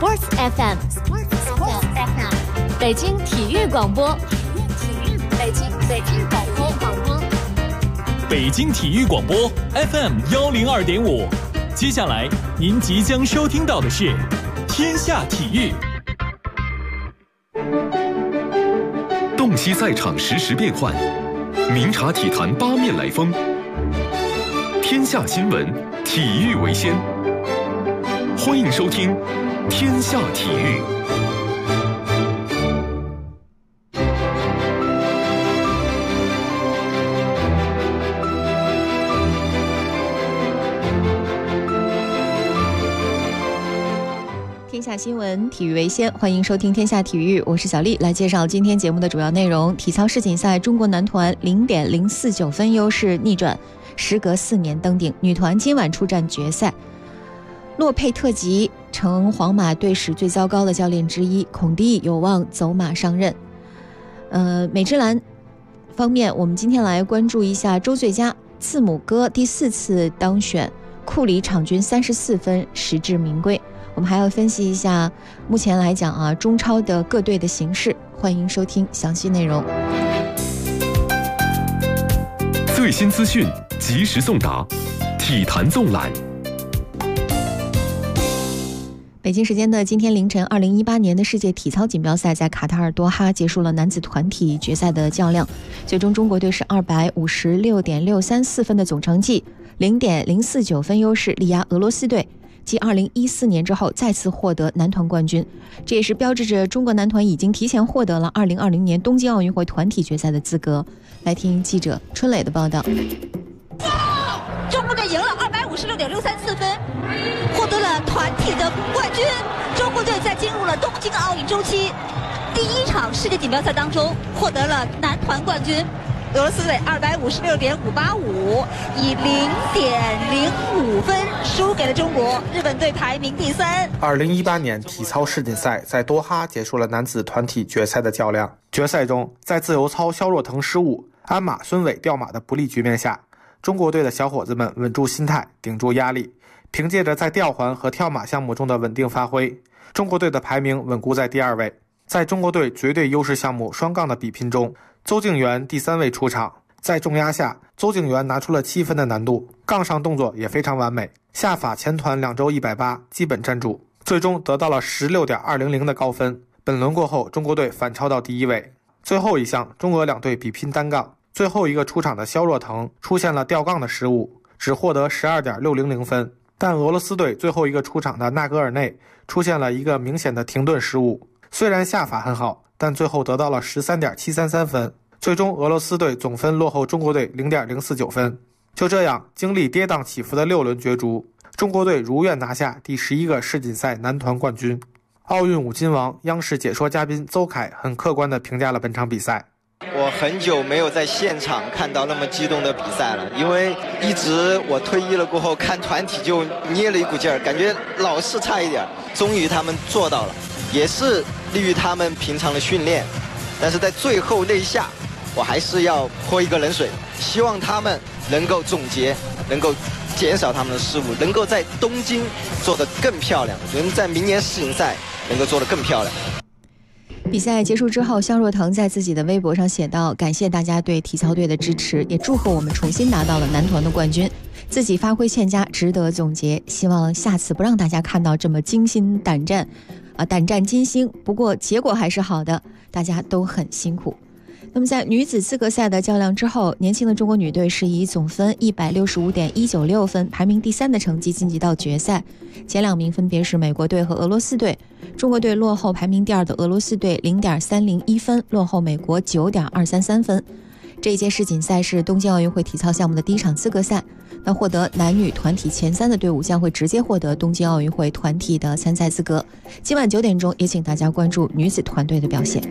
Sports FM， 北京体育广播，北京体育广播 FM 102.5。接下来您即将收听到的是《天下体育》。 洞悉赛场实时变幻，明察体坛八面来风。天下新闻，体育为先。欢迎收听《天下体育》。 天下新闻，体育为先，欢迎收听天下体育，我是小丽，来介绍今天节目的主要内容。体操世锦赛，中国男团0.049分优势逆转，时隔4年登顶。女团今晚出战决赛。洛佩特吉成皇马队史最糟糕的教练之一，孔蒂有望走马上任。美职篮方面，我们今天来关注一下周最佳，字母哥第4次当选，库里场均34分，实至名归。我们还要分析一下目前来讲中超的各队的形势，欢迎收听详细内容。 最新资讯及时送达，体坛纵览。 北京时间的今天凌晨，2018年的世界体操锦标赛在卡塔尔多哈结束了男子团体决赛的较量，最终中国队是256.634分的总成绩，0.049分优势力压俄罗斯队，继2014年之后再次获得男团冠军，这也是标志着中国男团已经提前获得了2020年东京奥运会团体决赛的资格。来听记者春磊的报道。 中国队赢了256.634分，获得了团体的冠军。中国队在进入了东京奥运周期第1场世界锦标赛当中获得了男团冠军。俄罗斯队256.585，以0.05分输给了中国，日本队排名第3。 2018年体操世锦赛在多哈结束了男子团体决赛的较量。决赛中，在自由操肖若腾失误、鞍马孙伟掉马的不利局面下，中国队的小伙子们稳住心态，顶住压力，凭借着在吊环和跳马项目中的稳定发挥，中国队的排名稳固在第2位。在中国队绝对优势项目双杠的比拼中，邹敬园第3位出场，在重压下，邹敬园拿出了7分的难度，杠上动作也非常完美，下法前团2周180基本站住，最终得到了 16.200 的高分。本轮过后，中国队反超到第1位。最后一项，中俄两队比拼单杠，最后一个出场的肖若腾出现了吊杠的失误，只获得 12.600 分，但俄罗斯队最后一个出场的纳戈尔内出现了一个明显的停顿失误，虽然下法很好，但最后得到了 13.733 分，最终俄罗斯队总分落后中国队 0.049 分。就这样，经历跌宕起伏的6轮角逐，中国队如愿拿下第11个世锦赛男团冠军。奥运5金王、央视解说嘉宾邹凯很客观地评价了本场比赛。 我很久没有在现场看到那么激动的比赛了，因为一直我退役了过后看团体就捏了一股劲儿，感觉老是差一点，终于他们做到了，也是利于他们平常的训练，但是在最后那一下我还是要泼一个冷水，希望他们能够总结，能够减少他们的失误，能够在东京做得更漂亮，能在明年世锦赛能够做得更漂亮。 比赛结束之后，肖若腾在自己的微博上写道：感谢大家对体操队的支持，也祝贺我们重新拿到了男团的冠军，自己发挥欠佳，值得总结，希望下次不让大家看到这么惊心胆战金星，不过结果还是好的，大家都很辛苦。那么在女子资格赛的较量之后，年轻的中国女队是以总分 165.196 分排名第3的成绩晋级到决赛，前2名分别是美国队和俄罗斯队，中国队落后排名第2的俄罗斯队 0.301 分，落后美国 9.233 分。这一届世锦赛是东京奥运会体操项目的第1场资格赛，那获得男女团体前3的队伍将会直接获得东京奥运会团体的参赛资格。今晚9点钟也请大家关注女子团队的表现。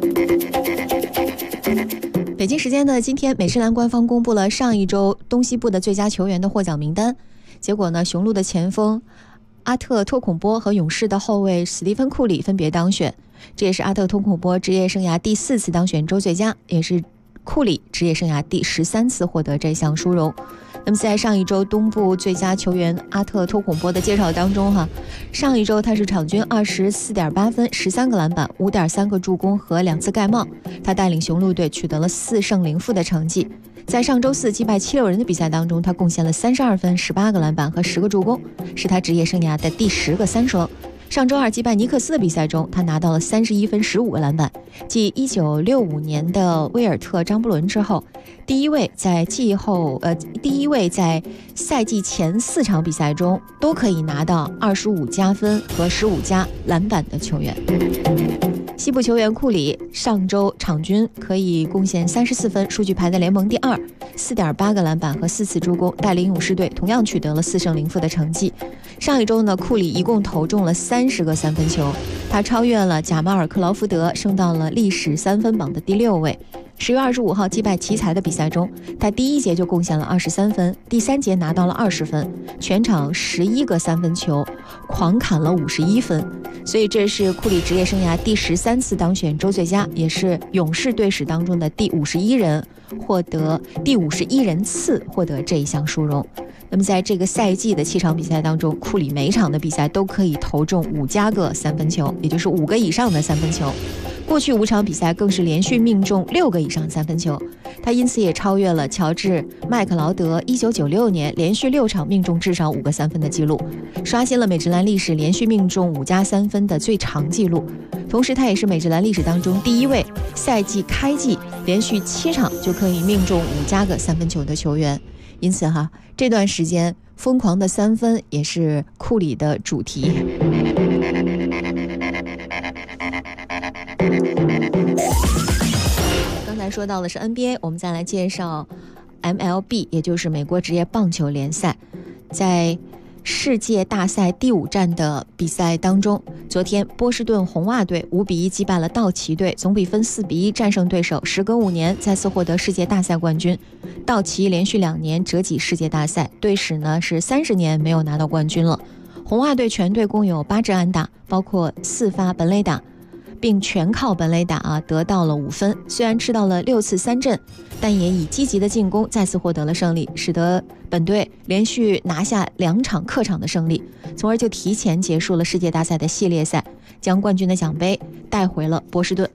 北京时间的今天，美职篮官方公布了上一周东西部的最佳球员的获奖名单，结果呢，雄鹿的前锋阿特托孔波和勇士的后卫史蒂芬库里分别当选，这也是阿特托孔波职业生涯第4次当选周最佳，也是库里职业生涯第13次获得这项殊荣。那么在上一周东部最佳球员阿特托孔波的介绍当中上一周他是场均24.8分、13个篮板、5.3个助攻和2次盖帽，他带领雄鹿队取得了4胜0负的成绩。在上周四击败76人的比赛当中，他贡献了32分、18个篮板和10个助攻，是他职业生涯的第10个3双。上周二击败尼克斯的比赛中，他拿到了31分、15个篮板，继1965年的威尔特·张伯伦之后，第一位在赛季前4场比赛中都可以拿到25加分和15加篮板的球员。西部球员库里上周场均可以贡献34分，数据排在联盟第2， 4.8个篮板和4次助攻，带领勇士队同样取得了4胜0负的成绩。上一周呢，库里一共投中了30个三分球，他超越了贾马尔·克劳福德，升到了历史3分榜的第6位。10月25号击败奇才的比赛中，他第1节就贡献了23分，第3节拿到了20分，全场11个三分球，狂砍了51分。所以这是库里职业生涯第13次当选周最佳，也是勇士队史当中的第51人次获得这一项殊荣。那么在这个赛季的7场比赛当中，库里每场的比赛都可以投中5加个三分球，也就是5个以上的三分球。过去5场比赛更是连续命中6个以上三分球，他因此也超越了乔治·麦克劳德1996年连续6场命中至少5个三分的记录，刷新了美职篮历史连续命中5加3分的最长记录。同时他也是美职篮历史当中第1位赛季开季连续7场就可以命中5加个三分球的球员。因此这段时间疯狂的三分也是库里的主题。刚才说到的是 NBA， 我们再来介绍 MLB， 也就是美国职业棒球联赛。在世界大赛第5战的比赛当中，昨天波士顿红袜队5比1击败了道奇队，总比分4比1战胜对手，时隔5年再次获得世界大赛冠军。道奇连续2年折戟世界大赛，队史呢是30年没有拿到冠军了。红袜队全队共有8支安打，包括4发本垒打，并全靠本垒打得到了5分。虽然吃到了6次3振，但也以积极的进攻再次获得了胜利，使得本队连续拿下2场客场的胜利，从而就提前结束了世界大赛的系列赛，将冠军的奖杯带回了波士顿。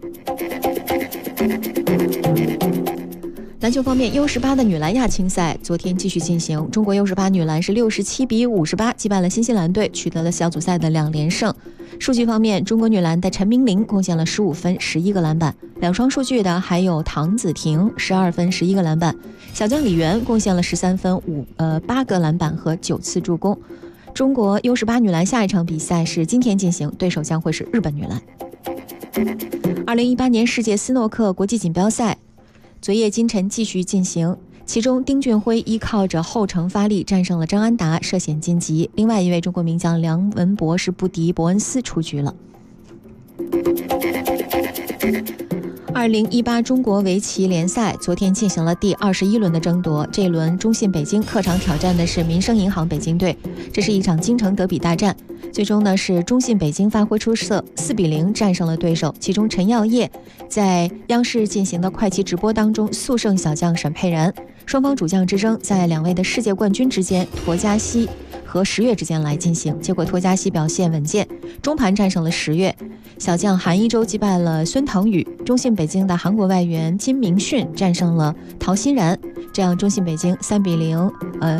篮球方面 U18 的女篮亚青赛昨天继续进行，中国 U18 女篮是67比58击败了新西兰队，取得了小组赛的2连胜。数据方面，中国女篮的陈明玲贡献了15分11个篮板，2双数据的还有唐子婷12分11个篮板，小将李媛贡献了13分8个篮板和9次助攻。中国 U18 女篮下一场比赛是今天进行，对手将会是日本女篮。2018年世界斯诺克国际锦标赛昨夜今晨继续进行，其中丁俊晖依靠着后程发力战胜了张安达，涉险晋级。另外一位中国名将梁文博是不敌伯恩斯出局了。2018中国围棋联赛昨天进行了第21轮的争夺，这一轮中信北京客场挑战的是民生银行北京队，这是一场京城德比大战。最终呢是中信北京发挥出色，4比0战胜了对手，其中陈耀烨在央视进行的快棋直播当中速胜小将沈佩然，双方主将之争在2位的世界冠军之间沱嘉希和石跃之间来进行，结果沱嘉希表现稳健，中盘战胜了石跃，小将韩一舟击败了孙腾宇，中信北京的韩国外援金明训战胜了陶欣然，这样中信北京4比0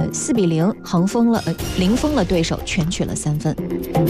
零封了对手，全取了3分。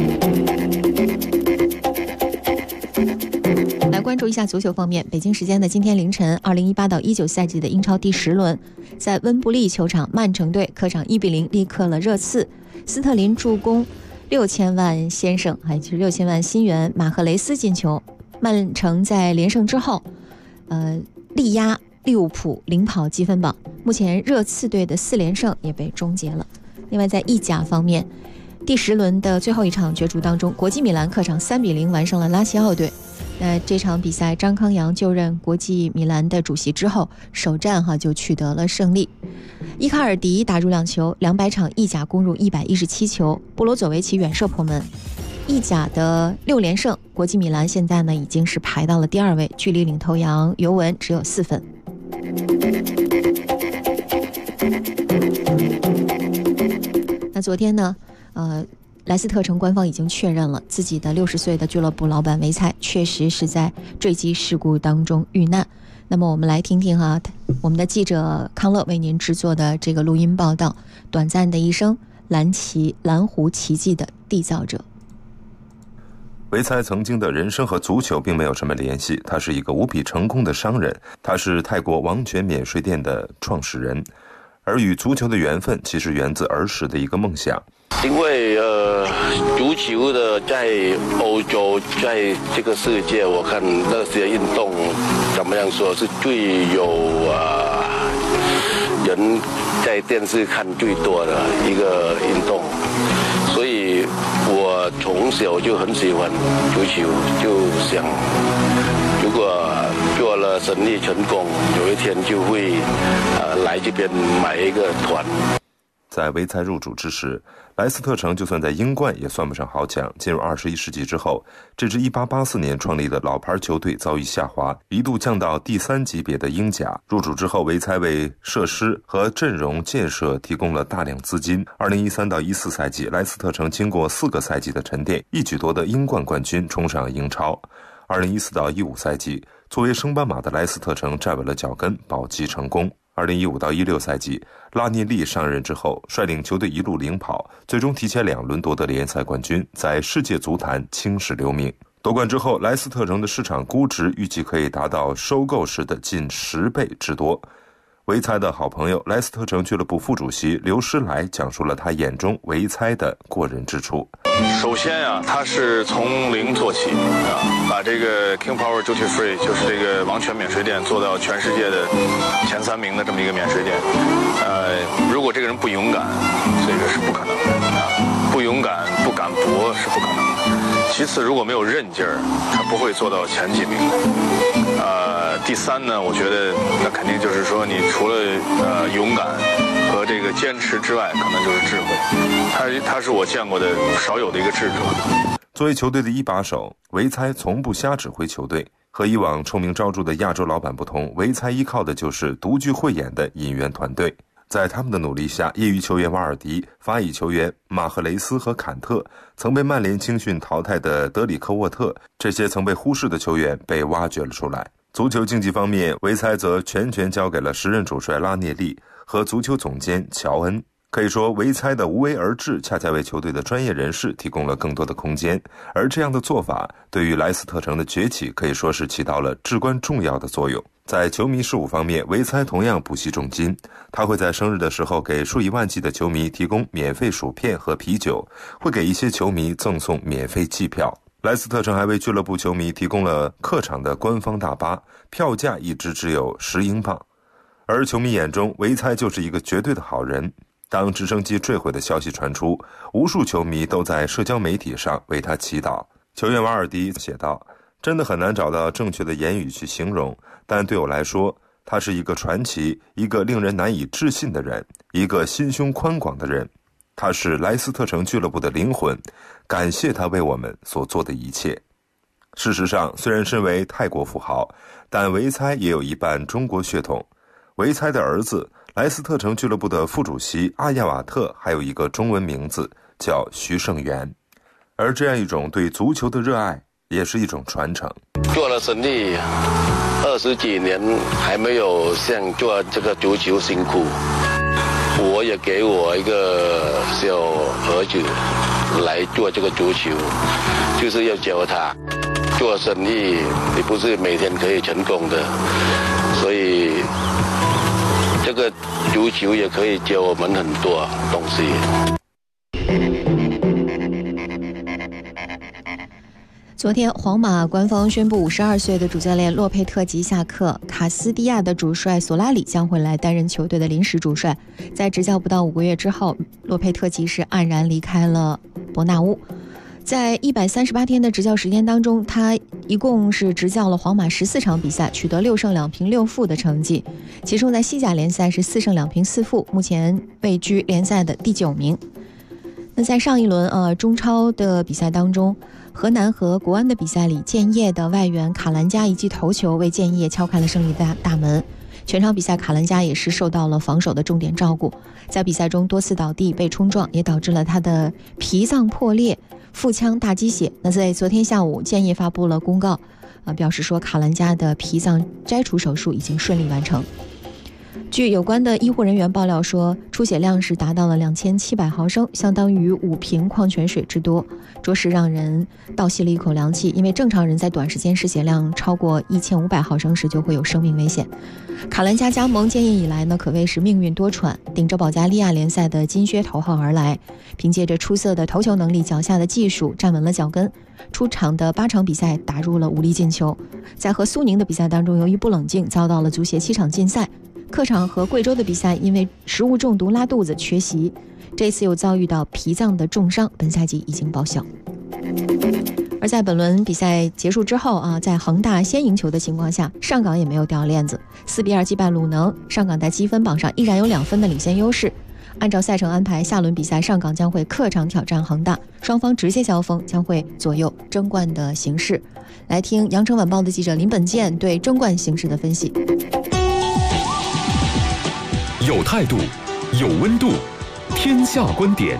来关注一下足球方面，北京时间的今天凌晨，2018到19赛季的英超第10轮，在温布利球场，曼城队客场1比0力克了热刺，斯特林助攻6000万先生，还有6000万新援马赫雷斯进球。曼城在连胜之后，力压利物浦，领跑积分榜。目前热刺队的4连胜也被终结了。另外在意甲方面，第10轮的最后一场角逐当中，国际米兰客场3比0完胜了拉齐奥队。这场比赛张康阳就任国际米兰的主席之后，首战就取得了胜利。伊卡尔迪打入2球，200场意甲攻入117球，波罗佐维奇远射破门。意甲的6连胜，国际米兰现在呢已经是排到了第2位，距离领头羊尤文只有4分。 那昨天呢，莱斯特城官方已经确认了自己的60岁的俱乐部老板维猜确实是在坠机事故当中遇难。那么我们来听听我们的记者康乐为您制作的这个录音报道，短暂的一生，蓝湖奇迹的缔造者。 维猜曾经的人生和足球并没有什么联系，他是一个无比成功的商人，他是泰国王权免税店的创始人，而与足球的缘分其实源自儿时的一个梦想。 因为足球的在欧洲，在这个世界，我看那些运动怎么样说是最有人在电视看最多的一个运动，所以我从小就很喜欢足球，就想如果做了生意成功，有一天就会来这边买一个团。 在维猜入主之时，莱斯特城就算在英冠也算不上豪强。进入21世纪之后，这支1884年创立的老牌球队遭遇下滑，一度降到第3级别的英甲。入主之后，维猜为设施和阵容建设提供了大量资金。2013到14赛季，莱斯特城经过4个赛季的沉淀，一举夺得英冠冠军，冲上英超。2014到15赛季，作为升班马的莱斯特城站稳了脚跟，保级成功。2015到16赛季，拉涅利上任之后，率领球队一路领跑，最终提前2轮夺得联赛冠军，在世界足坛青史留名。夺冠之后，莱斯特城的市场估值预计可以达到收购时的近10倍之多。维猜的好朋友莱斯特城俱乐部副主席刘诗来讲述了他眼中维猜的过人之处。 首先他是从零做起把这个 King Power Duty Free 就是这个王权免税店做到全世界的前3名的这么一个免税店。如果这个人不勇敢，这个是不可能的不勇敢不敢搏是不可能的。其次，如果没有韧劲儿，他不会做到前几名的。第3呢，我觉得那肯定就是说，你除了勇敢和这个坚持之外，可能就是智慧。他是我见过的少有的一个智者。 作为球队的一把手，维猜从不瞎指挥球队。和以往臭名昭著的亚洲老板不同，维猜依靠的就是独具慧眼的引援团队。在他们的努力下，业余球员瓦尔迪、法乙球员马赫雷斯和坎特，曾被曼联青训淘汰的德里克沃特，这些曾被忽视的球员被挖掘了出来。足球竞技方面，维猜则全权交给了时任主帅拉涅利和足球总监乔恩。可以说，维猜的无为而治恰恰为球队的专业人士提供了更多的空间，而这样的做法对于莱斯特城的崛起可以说是起到了至关重要的作用。在球迷事务方面，维猜同样不惜重金，他会在生日的时候给数以万计的球迷提供免费薯片和啤酒，会给一些球迷赠送免费季票。莱斯特城还为俱乐部球迷提供了客场的官方大巴，票价一直只有10英镑。而球迷眼中，维猜就是一个绝对的好人。当直升机坠毁的消息传出，无数球迷都在社交媒体上为他祈祷。球员瓦尔迪写道：真的很难找到正确的言语去形容，但对我来说，他是一个传奇，一个令人难以置信的人，一个心胸宽广的人。他是莱斯特城俱乐部的灵魂，感谢他为我们所做的一切。事实上，虽然身为泰国富豪，但维猜也有一半中国血统。维猜的儿子莱斯特城俱乐部的副主席阿亚瓦特还有一个中文名字叫徐胜元，而这样一种对足球的热爱也是一种传承。 做了生意20几年，还没有像做这个足球辛苦。我也给我一个小儿子来做这个足球，就是要教他做生意，你不是每天可以成功的，所以这个足球也可以教我们很多东西。 昨天，皇马官方宣布，52岁的主教练洛佩特吉下课，卡斯蒂亚的主帅索拉里将会来担任球队的临时主帅。在执教不到5个月之后，洛佩特吉是黯然离开了伯纳乌。在138天的执教时间当中，他一共是执教了皇马14场比赛，取得6胜2平6负的成绩，其中在西甲联赛是4胜2平4负，目前位居联赛的第9名。那在上一轮中超的比赛当中，河南和国安的比赛里，建业的外援卡兰加一记头球为建业敲开了胜利大门。 全场比赛卡兰加也是受到了防守的重点照顾，在比赛中多次倒地被冲撞，也导致了他的脾脏破裂、腹腔大积血。那在昨天下午，建业发布了公告，表示说卡兰加的脾脏摘除手术已经顺利完成。据有关的医护人员爆料说，出血量是达到了2700毫升，相当于5瓶矿泉水之多，着实让人倒吸了一口凉气。因为正常人在短时间失血量超过1500毫升时就会有生命危险。卡兰加加盟建业以来呢，可谓是命运多舛，顶着保加利亚联赛的金靴头号而来，凭借着出色的头球能力、脚下的技术站稳了脚跟。出场的8场比赛打入了5粒进球，在和苏宁的比赛当中，由于不冷静，遭到了足协7场禁赛。客场和贵州的比赛因为食物中毒拉肚子缺席，这次又遭遇到脾脏的重伤，本赛季已经报销。而在本轮比赛结束之后在恒大先赢球的情况下，上港也没有掉链子，4比2击败鲁能，上港在积分榜上依然有2分的领先优势。按照赛程安排，下轮比赛上港将会客场挑战恒大，双方直接交锋，将会左右争冠的形势。来听羊城晚报的记者林本健对争冠形势的分析。 有态度，有温度，天下观点。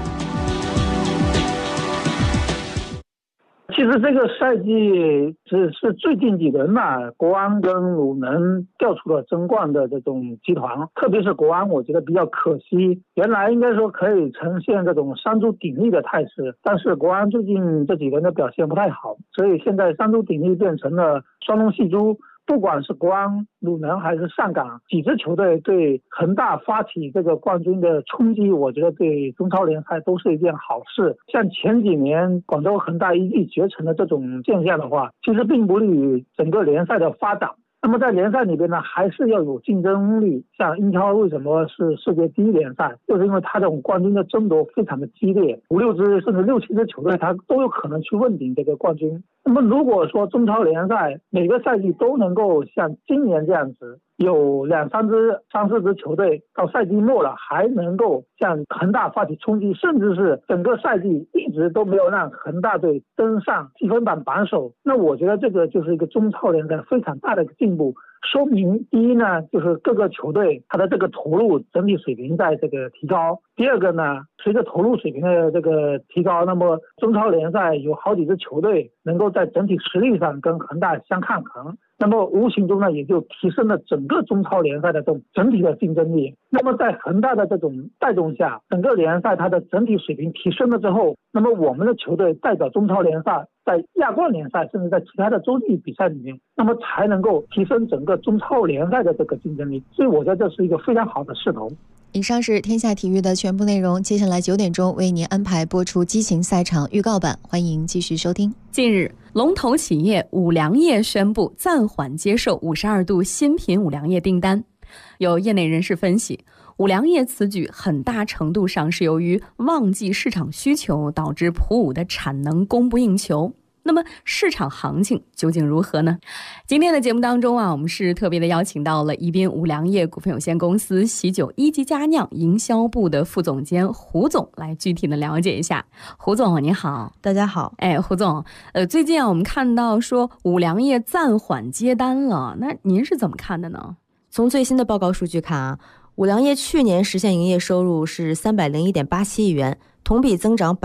其实这个赛季只是最近几轮国安跟鲁能调出了争冠的这种集团，特别是国安，我觉得比较可惜。原来应该说可以呈现这种三足鼎立的态势，但是国安最近这几轮的表现不太好，所以现在三足鼎立变成了双龙戏珠。不管是国安、鲁能还是上港，几支球队对恒大发起这个冠军的冲击，我觉得对中超联赛都是一件好事。像前几年广州恒大一骑绝尘的这种现象的话，其实并不利于整个联赛的发展。那么在联赛里边呢，还是要有竞争力。像英超为什么是世界第一联赛，就是因为它这种冠军的争夺非常的激烈，5、6支甚至6、7支球队它都有可能去问鼎这个冠军。那么如果说中超联赛每个赛季都能够像今年这样子，有2、3支、3、4支球队到赛季末了还能够向恒大发起冲击，甚至是整个赛季一直都没有让恒大队登上积分榜榜首，那我觉得这个就是一个中超联赛非常大的一个进步。说明第一呢，就是各个球队它的这个投入整体水平在这个提高。第二个呢，随着投入水平的这个提高，那么中超联赛有好几支球队能够在整体实力上跟恒大相抗衡，那么无形中呢也就提升了整个中超联赛的这种整体的竞争力。那么在恒大的这种带动下，整个联赛它的整体水平提升了之后，那么我们的球队代表中超联赛在亚冠联赛甚至在其他的洲际比赛里面，那么才能够提升整个中超联赛的这个竞争力，所以我觉得这是一个非常好的势头。 以上是天下体育的全部内容，接下来9点钟为您安排播出激情赛场预告版，欢迎继续收听。 近日，龙头企业五粮液宣布暂缓接受52度新品五粮液订单。有业内人士分析，五粮液此举很大程度上是由于旺季市场需求导致普五的产能供不应求。那么市场行情究竟如何呢？今天的节目当中我们是特别的邀请到了宜宾五粮液股份有限公司喜酒一级佳酿营销部的副总监胡总来具体的了解一下。胡总你好。 大家好。 胡总，最近我们看到说五粮液暂缓接单了，那您是怎么看的呢？ 从最新的报告数据看五粮液去年实现营业收入是301.87亿元，同比增长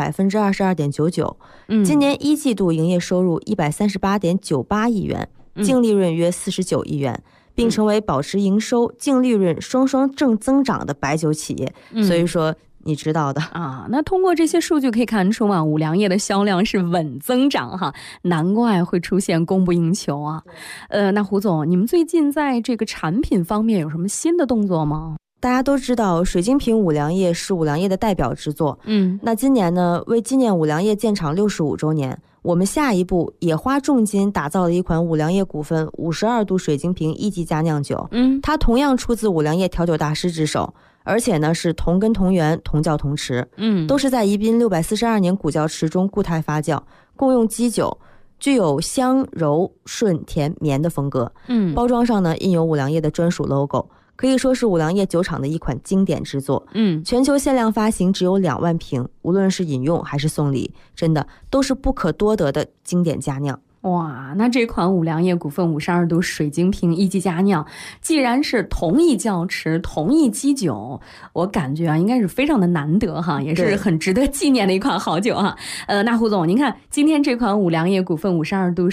22.99%。今年1季度营业收入138.98亿元，净利润约49亿元，并成为保持营收、净利润双双正增长的白酒企业。所以说你知道的那通过这些数据可以看出五粮液的销量是稳增长难怪会出现供不应求那胡总，你们最近在这个产品方面有什么新的动作吗？ 大家都知道水晶瓶五粮液是五粮液的代表之作。那今年呢，为纪念五粮液建厂65周年，我们下一步也花重金打造了一款五粮液股份52度水晶瓶一级佳酿酒。它同样出自五粮液调酒大师之手，而且呢是同根同源同窖同池，都是在宜宾642年古窖池中固态发酵，共用基酒，具有香柔顺甜绵的风格。包装上呢印有五粮液的专属 logo， 可以说是五粮液酒厂的一款经典之作。全球限量发行只有2万瓶，无论是饮用还是送礼，真的都是不可多得的经典佳酿。 哇，那这款五粮液股份52度水晶瓶一级佳酿，既然是同一窖池、同一基酒，我感觉应该是非常的难得哈，也是很值得纪念的一款好酒哈。那胡总，您看今天这款五粮液股份52度